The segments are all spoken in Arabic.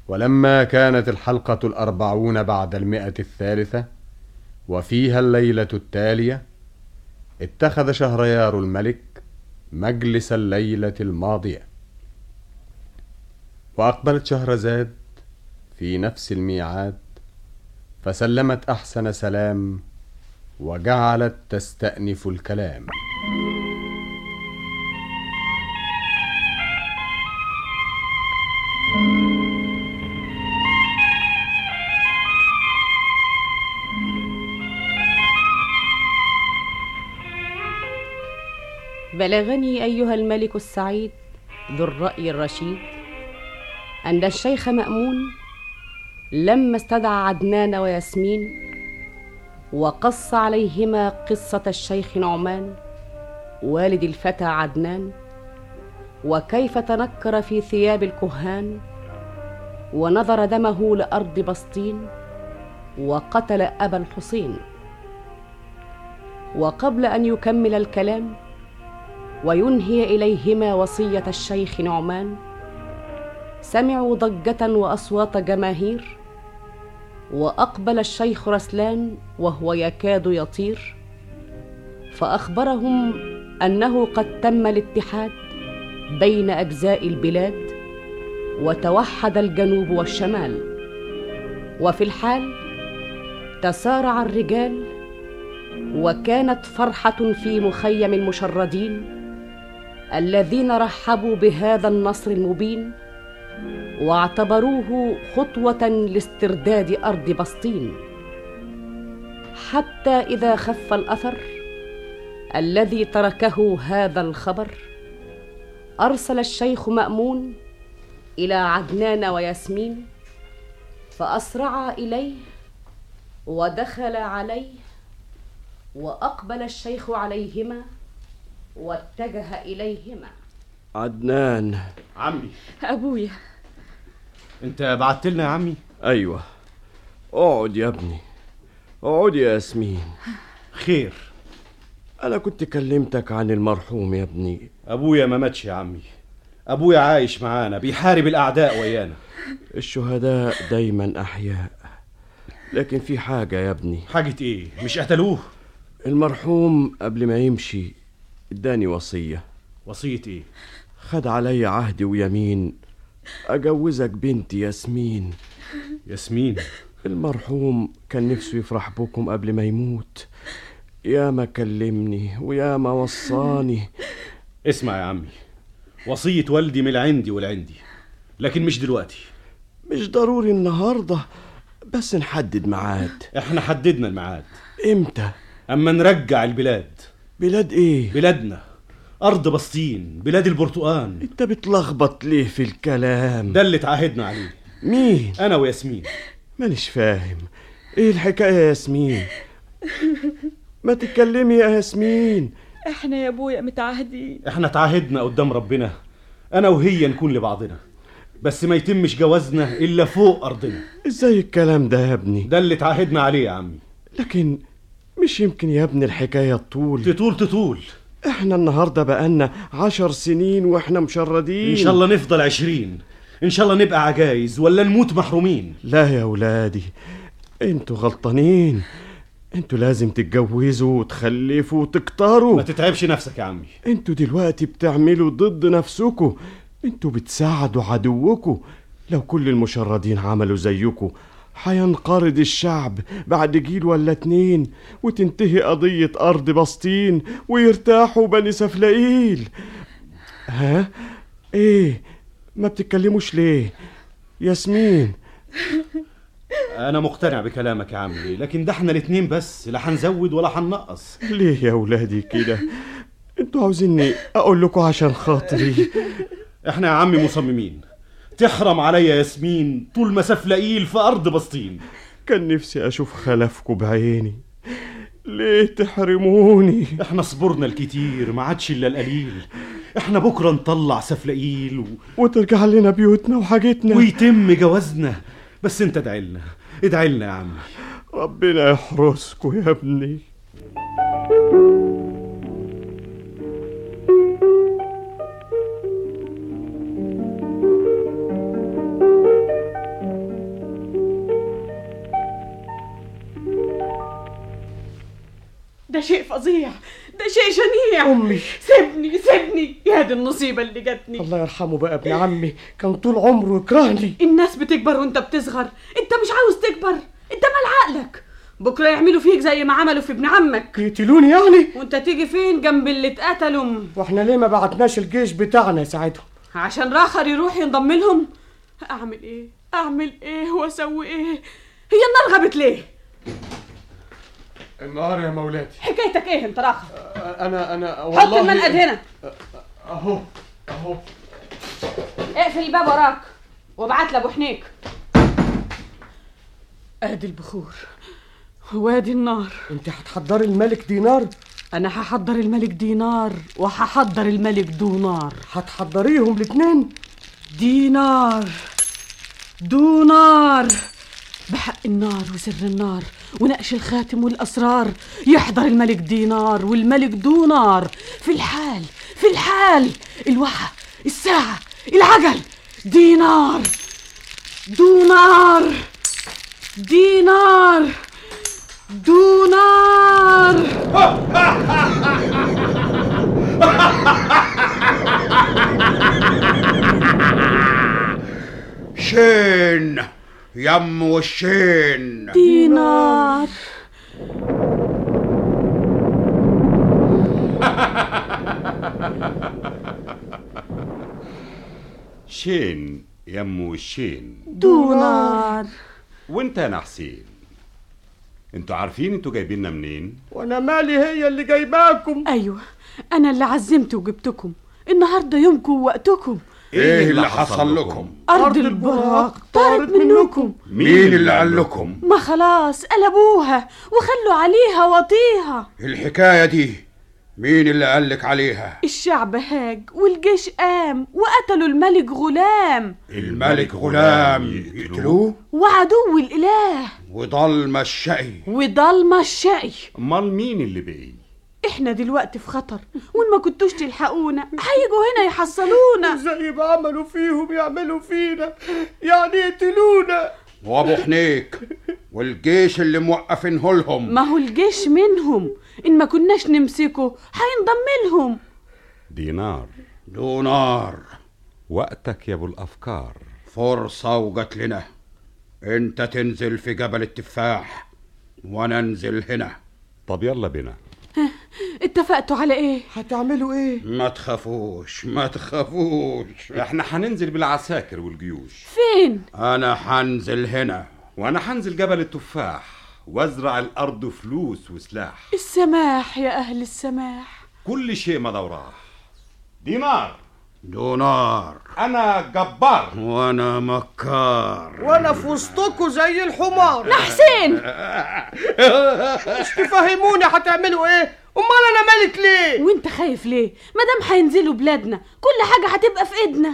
ولما كانت الحلقة 40 بعد 100 وفيها الليلة التالية، اتخذ شهريار الملك مجلس الليلة الماضية، وأقبلت شهرزاد في نفس الميعاد، فسلمت أحسن سلام وجعلت تستأنف الكلام. بلغني أيها الملك السعيد ذو الرأي الرشيد أن الشيخ مأمون لما استدعى عدنان وياسمين وقص عليهما قصة الشيخ نعمان والد الفتى عدنان، وكيف تنكر في ثياب الكهان ونظر دمه لأرض بسطين وقتل أبا الحسين. وقبل أن يكمل الكلام وينهي إليهما وصية الشيخ نعمان، سمعوا ضجة وأصوات جماهير، وأقبل الشيخ رسلان وهو يكاد يطير، فأخبرهم أنه قد تم الاتحاد بين أجزاء البلاد، وتوحد الجنوب والشمال. وفي الحال تسارع الرجال، وكانت فرحة في مخيم المشردين الذين رحبوا بهذا النصر المبين، واعتبروه خطوة لاسترداد أرض بسطين. حتى إذا خف الأثر الذي تركه هذا الخبر، أرسل الشيخ مأمون إلى عدنان وياسمين، فأسرعا إليه ودخل عليه، وأقبل الشيخ عليهما واتجه إليهما. عدنان عمي. أبويا. انت بعت لنا يا عمي؟ ايوه. اقعد يا ابني، اقعد يا ياسمين. خير؟ انا كنت كلمتك عن المرحوم يا ابني. ابويا ما ماتش يا عمي، ابويا عايش معانا بيحارب الاعداء ويانا. الشهداء دايما احياء، لكن في حاجة يا ابني. حاجة ايه؟ مش قتلوه؟ المرحوم قبل ما يمشي اداني وصية. وصية ايه؟ خد علي عهد ويمين اجوزك بنتي ياسمين. ياسمين؟ المرحوم كان نفسه يفرح بكم قبل ما يموت، يا ما كلمني ويا ما وصاني. اسمع يا عمي، وصية والدي من عندي والعندي، لكن مش دلوقتي. مش ضروري النهاردة، بس نحدد ميعاد. احنا حددنا الميعاد. امتى؟ اما نرجع البلاد. بلاد ايه؟ بلادنا، ارض بسطين، بلاد البرتقان. انت بتلخبط ليه في الكلام؟ ده اللي اتعاهدنا عليه. مين؟ انا وياسمين. مانيش فاهم ايه الحكاية يا ياسمين؟ ما تتكلمي يا ياسمين. احنا يا ابويا متعاهدين. احنا اتعاهدنا قدام ربنا انا وهي نكون لبعضنا، بس ما يتمش جوازنا الا فوق ارضنا. ازاي الكلام ده يا ابني؟ ده اللي اتعاهدنا عليه يا عمي. لكن مش يمكن يا ابني الحكاية تطول. احنا النهاردة بقالنا 10 سنين واحنا مشردين. ان شاء الله نفضل 20، ان شاء الله نبقى عجايز ولا نموت محرومين. لا يا ولادي، انتوا غلطانين. انتوا لازم تتجوزوا وتخلفوا وتكتروا. ما تتعبش نفسك يا عمي. انتوا دلوقتي بتعملوا ضد نفسكوا، انتوا بتساعدوا عدوكوا. لو كل المشردين عملوا زيكوا هينقرض الشعب بعد جيل ولا 2، وتنتهي قضية أرض بسطين ويرتاحوا بني سفلقيل. ها؟ ايه؟ ما بتتكلموش ليه؟ ياسمين. انا مقتنع بكلامك يا عمي، لكن ده احنا الاتنين بس، لا هنزود ولا هننقص. ليه يا ولادي كده؟ انتوا عاوزيني اقول لكم عشان خاطري؟ احنا يا عمي مصممين تحرم عليا ياسمين طول ما سفلقيل في ارض بسطين. كان نفسي اشوف خلفكم بعيني، ليه تحرموني؟ احنا صبرنا الكتير ما عادش الا القليل. احنا بكره نطلع سفلقيل وترجع لنا بيوتنا وحاجتنا ويتم جوازنا. بس انت ادعي لنا يا عمي. ربنا يحرسكم يا ابني. ده شيء فظيع، ده شيء شنيع. أمي سيبني يا دي النصيبة اللي جاتني. الله يرحمه بقى ابن عمي، كان طول عمره يكرهني. الناس بتكبر وانت بتصغر، انت مش عاوز تكبر، انت مال عقلك. بكرة يعملوا فيك زي ما عملوا في ابن عمك، يقتلوني يعني؟ وانت تيجي فين جنب اللي اتقتلوا؟ واحنا ليه ما بعتناش الجيش بتاعنا يساعدهم؟ عشان راخر يروح ينضم لهم؟ اعمل ايه واسوي ايه؟ هي النار غابت ليه؟ النار يا مولاتي. حكايتك ايه انت راخر؟ انا والله حط المنقد هنا. اهو اقفل الباب وراك وابعت لابو حنيك. ادي البخور وادي النار. انت هتحضري الملك دينار؟ انا هحضر الملك دينار وهحضر الملك دونار. هتحضريهم الاتنين؟ دونار بحق النار وسر النار ونقش الخاتم والأسرار، يحضر الملك دينار والملك دونار في الحال الوحى الساعة العجل. دينار دونار شين يم والشين. دينار. شين يم والشين. دونار. وانت يا حسين، انتوا عارفين انتوا جايبيننا منين؟ وانا مالي، هي اللي جايباكم. ايوه انا اللي عزمت وجبتكم، النهارده يومكم ووقتكم. ايه اللي حصل لكم؟ أرض البراق طارت منكم. مين اللي قال لكم؟ ما خلاص قلبوها وخلوا عليها وطيها. الحكاية دي مين اللي قالك عليها؟ الشعب هاج والجيش قام وقتلوا الملك غلام. الملك غلام يقتلوه؟ وعدو الإله وضلمة الشقي. امال مين اللي بقي؟ احنا دلوقتي في خطر، وان ما كنتوش تلحقونا هيجوا هنا يحصلونا. زي ما عملوا فيهم يعملوا فينا، يعني يقتلونا. وابو حنيك والجيش اللي موقفينه لهم؟ ما هو الجيش منهم، ان ما كناش نمسكه هينضم لهم. دونار وقتك يا ابو الافكار. فرصة وجت لنا، انت تنزل في جبل التفاح وانا انزل هنا. طب يلا بينا. اتفقتوا على ايه؟ هتعملوا ايه؟ ما تخافوش احنا هننزل بالعساكر والجيوش. فين؟ انا هنزل هنا، وانا هنزل جبل التفاح وازرع الارض فلوس وسلاح. السماح يا اهل السماح. كل شيء ما دوراه. دونار انا جبار وانا مكار، وانا في وسطكوا زي الحمار. حسين مش تفهموني هتعملوا ايه؟ امال انا ملك ليه؟ وانت خايف ليه؟ مادام هينزلوا بلادنا كل حاجه هتبقى في ايدنا.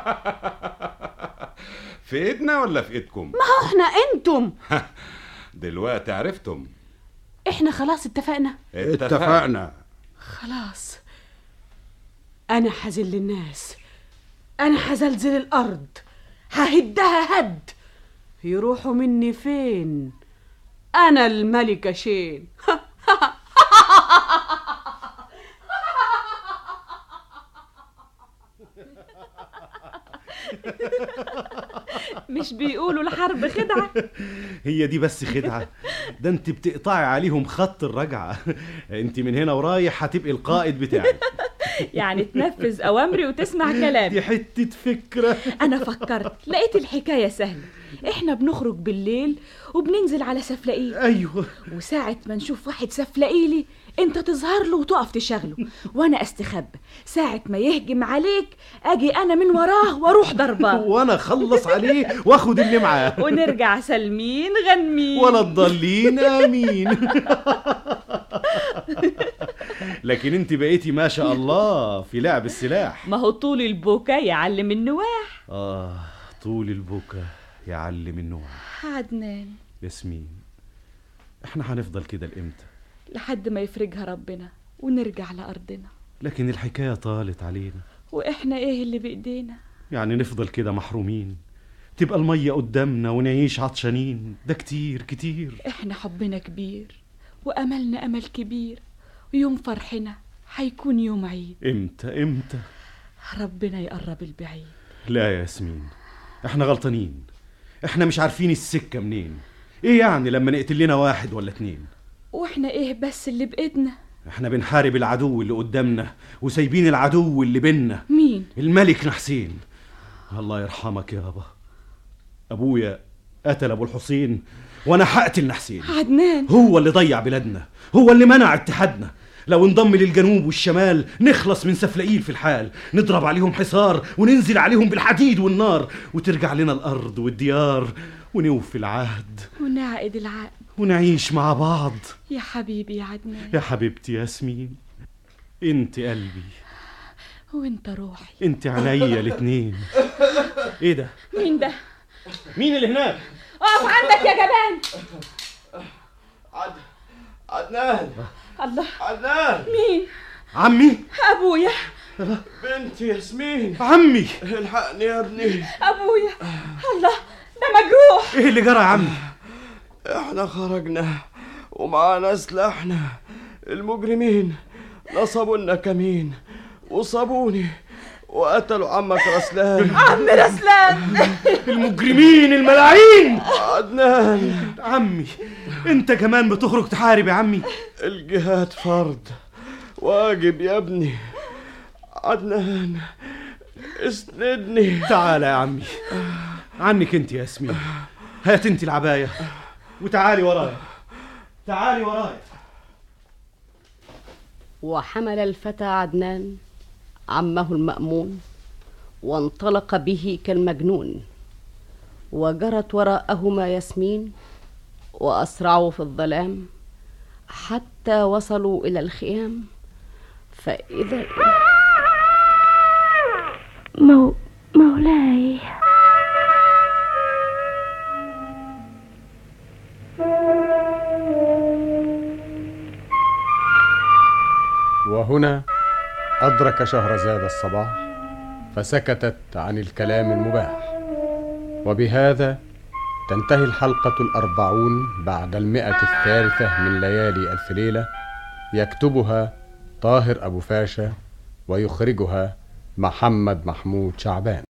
في ايدنا ولا في ايدكم؟ ما هو احنا انتم. دلوقتي عرفتم. احنا خلاص اتفقنا. خلاص انا هذل الناس، انا هزلزل الارض، ههدها هد. يروحوا مني فين؟ انا الملكة شين. مش بيقولوا الحرب خدعة؟ هي دي بس خدعة؟ ده انت بتقطعي عليهم خط الرجعة. انت من هنا ورايح هتبقي القائد بتاعي. يعني تنفذ أوامري وتسمع كلامي. دي حتة فكرة. أنا فكرت لقيت الحكاية سهلة. إحنا بنخرج بالليل وبننزل على سفلقيل. أيوه. وساعة ما نشوف واحد سفلقيلي أنت تظهر له وتقف تشغله، وأنا أستخبى. ساعة ما يهجم عليك أجي أنا من وراه وأروح ضرباه، وأنا أخلص عليه وأخد اللي معاه، ونرجع سالمين غنمين ولا تضلين آمين. لكن انت بقيتي ما شاء الله في لعب السلاح. ما هو طول البكا يعلم النواح. طول البكا يعلم النواح. عدنان ياسمين، احنا هنفضل كده لإمتى؟ لحد ما يفرجها ربنا ونرجع لأرضنا. لكن الحكاية طالت علينا، وإحنا إيه اللي بإيدينا؟ يعني نفضل كده محرومين؟ تبقى المية قدامنا ونعيش عطشانين؟ ده كتير كتير. إحنا حبنا كبير وأملنا أمل كبير، يوم فرحنا هيكون يوم عيد. امتى ربنا يقرب البعيد. لا يا ياسمين، احنا غلطانين، احنا مش عارفين السكة منين. ايه يعني لما نقتل لنا 1 ولا 2؟ واحنا ايه بس اللي بإيدنا؟ احنا بنحارب العدو اللي قدامنا وسايبين العدو اللي بينا. مين؟ الملك نحسين. الله يرحمك يابا، ابويا قتل ابو الحسين وانا هقتل نحسين. عدنان هو اللي ضيع بلادنا، هو اللي منع اتحادنا. لو انضم للجنوب والشمال نخلص من سفلقيل في الحال، نضرب عليهم حصار وننزل عليهم بالحديد والنار، وترجع لنا الارض والديار، ونوفي العهد ونعقد العقد ونعيش مع بعض. يا حبيبي يا عدنان. يا حبيبتي ياسمين، انت قلبي وانت روحي. انت عينيا الاتنين. ايه ده؟ مين ده؟ مين اللي هناك؟ اقف عندك يا جبان. عدنان. الله، عدنان. مين؟ عمي. ابويا. بنتي ياسمين. عمي. الحقني يا ابني. ابويا. الله، ده مجروح. ايه اللي جرى يا عمي؟ احنا خرجنا ومعانا سلاحنا. المجرمين نصبوا لنا كمين وصابوني وقتلوا عمك رسلان. عم رسلان. المجرمين الملاعين. عدنان. عمي، انت كمان بتخرج تحارب يا عمي؟ الجهاد فرض واجب يا ابني. عدنان اسندني. تعالى يا عمي، عنك انت يا ياسمين. هات انت العباية وتعالي ورايا، تعالي ورايا. وحمل الفتى عدنان عمه المأمون وانطلق به كالمجنون، وجرت وراءهما ياسمين وأسرعوا في الظلام حتى وصلوا إلى الخيام، فإذا مولاي. وهنا أدرك شهرزاد الصباح فسكتت عن الكلام المباح. وبهذا تنتهي الحلقة 40 بعد 100 من ليالي ألف ليلة. يكتبها طاهر أبو فاشا ويخرجها محمد محمود شعبان.